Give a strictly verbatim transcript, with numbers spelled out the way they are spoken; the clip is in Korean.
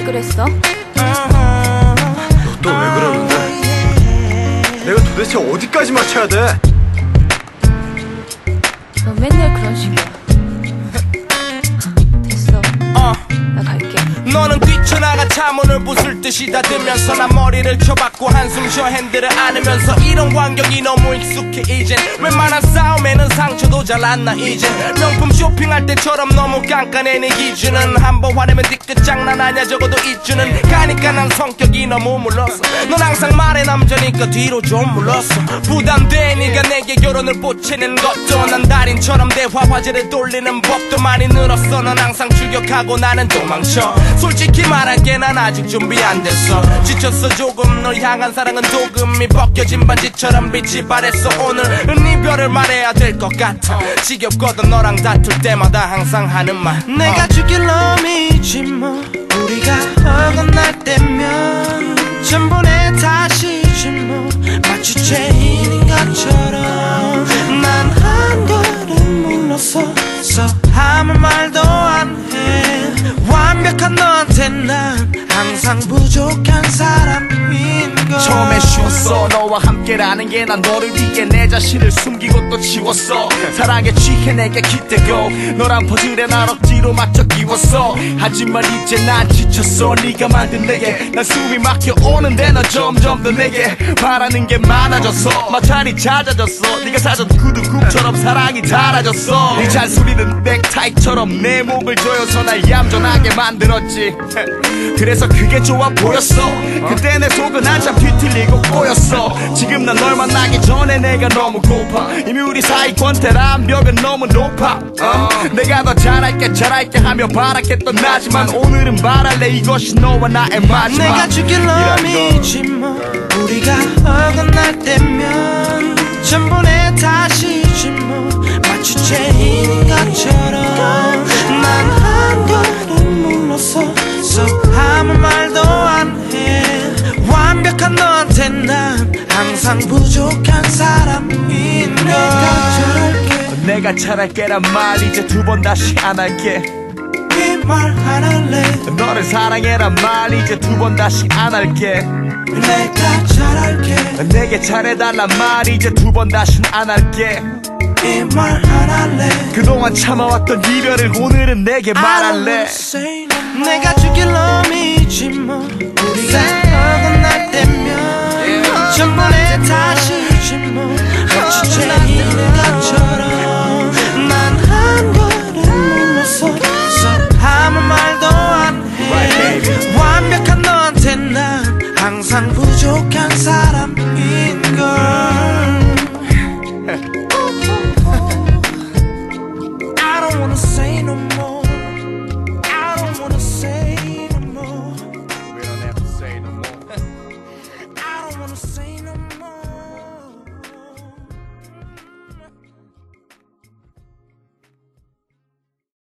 왜 그랬어? 너 또 왜 그러는데? 내가 도대체 어디까지 맞춰야 돼? 너 맨날 그런 식이야. 됐어. 어. 나 갈게. 너는 뛰쳐나가 차문을 부술 듯이 닫으면서 난 머리를 켜봤고 한숨 쉬어 핸들을 안으면서 이런 환경이 너무 익숙해 이젠 웬만한 싸움에는 상처도 잘 안 나 이젠 명품 쇼핑할 때처럼 너무 깐깐해 내 기준은 한번 화내면 뒤끝 장난 아냐 적어도 이주는 가니까 난 성격이 너무 물렀어 넌 항상 말해 남자니까 뒤로 좀 물렀어 부담돼 네가 내게 결혼을 보채는 것도 난 달인처럼 대화 화제를 돌리는 법도 많이 늘었어 넌 항상 출격하고 나는 도망쳐 솔직히 말할게 난 아직 준비 안 됐어 지쳤어 조금 널 향한 사랑은 도금이 벗겨진 반지처럼 빛이 발했어 오늘은 이별을 말해야 될 것 같아 지겹거든 너랑 다툴 때마다 항상 하는 말 내가 죽일 놈이지 뭐 우리가 어긋날 때면 전부 내 탓이지 뭐 마치 죄인인 것처럼 난 한 걸음 물러서서 아무 말도 안 해 완벽한 너한테 난 항상 부족한 사람인 걸 처음에 쉬웠어 너와 함께라는 게 난 너를 위해 내 자신을 숨기고 또 지웠어 사랑에 취해 내게 기대고 너랑 퍼즐에 난 억지로 맞춰 끼웠어 하지만 이제 난 지쳤어 네가 만든 내게 난 숨이 막혀 오는데 넌 점점 더 내게 바라는 게 많아졌어 마찰이 잦아졌어 네가 사준 구두굽처럼 사랑이 닳아졌어 네 잔소리는 넥타이처럼 내 목을 조여서 날 얌전하게 만들었지 그래서 그게 좋아 보였어 그때 내 속은 한참 뒤틀리고 꼬였어 지금 난 널 만나기 전에 내가 너무 고파 이미 우리 사이 권태란 벽은 너무 높아 어? 내가 더 잘할게 잘할게 하며 바랐겠던 나지만 오늘은 말할래 이것이 너와 나의 마지막 내가 죽일 놈이지 뭐 우리가 어긋날 때면 전부 내 탓이지 뭐 마치 죄인인 것처럼 난 한 걸음 물러서서 아무 말도 안 해 완벽한 너한테 난 항상 부족한 사람인 걸 내가 잘할게란 말 이제 두 번 다시 안 할게 이 말 안 할래 너를 사랑해란 말 이제 두 번 다시 안 할게 내가 잘할게 내게 잘해달란 말 이제 두 번 다신 안 할게 이 말 안 할래 그동안 참아왔던 이별을 오늘은 내게 말할래 내가 죽일 놈이지 뭐 우리가 어긋날 때면 전부 내 탓이지 뭐 마치 죄인인 것처럼 난 한 걸음 물러서서 아무 말도 안 해 완벽한 너한테 난 항상 부족해